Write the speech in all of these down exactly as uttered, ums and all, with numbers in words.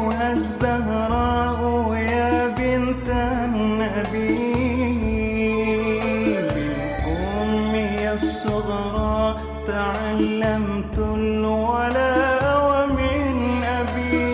أيها الزهراء يا بنت النبي بالأمي الصغرى تعلمت الولاء ومن أبي.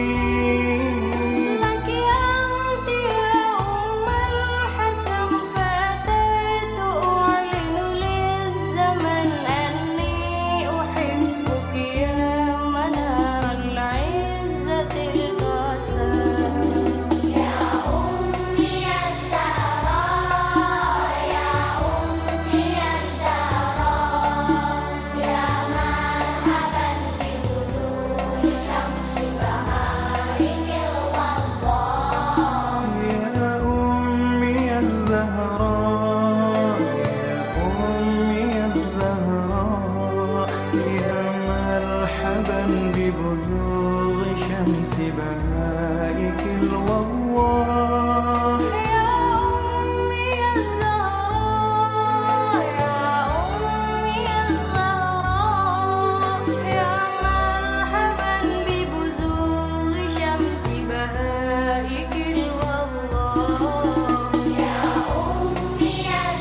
لك أنت يا أم الحسن فأتيت أعلن للزمن أني أحبك يا منار العزة القاسم. يا أمي الزهراء يا أمي الزهراء يا مرحبا ببذور شمس بهارك الوضاء. يا أمي الزهراء يا أمي الزهراء يا مرحبا ببزوغ شمس بهائك الوضاء. يا أمي الزهراء يا أمي الزهراء يا مرحبا ببزوغ شمس بهائك الوضاء. يا أمي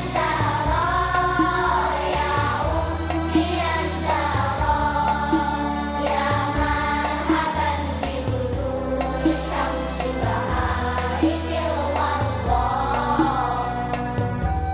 الزهراء يا أمي الزهراء يا مرحبا ببذور شمس بهارك الوضاء.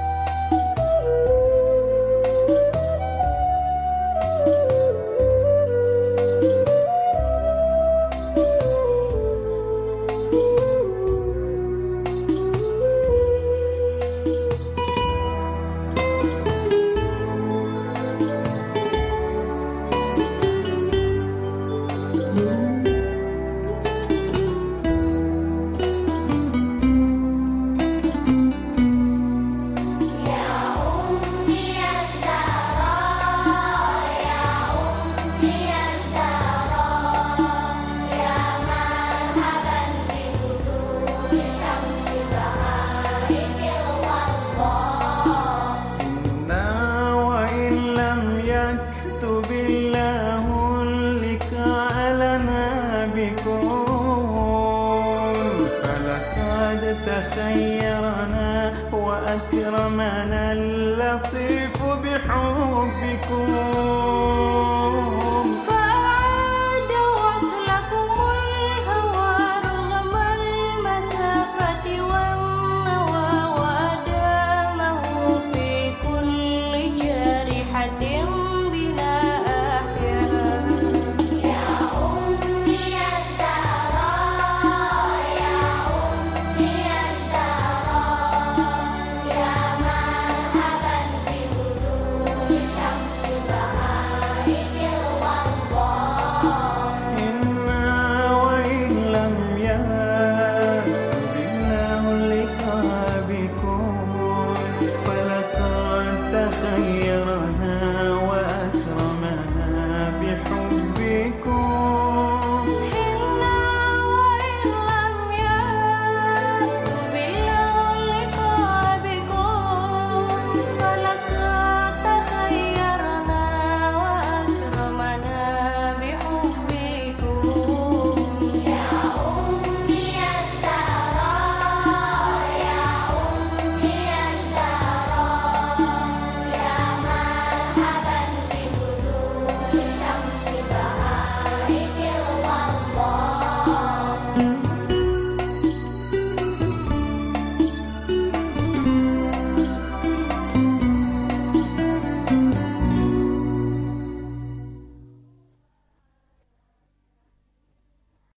يا أمي الزهراء يا أمي الزهراء يا مرحبا ببذور شمس بهارك الوضاء. إنا وإن لم يكتب الله اللقاء لنا بكم فلقد تخيرنا وأكرمنا اللطيف بحبكم.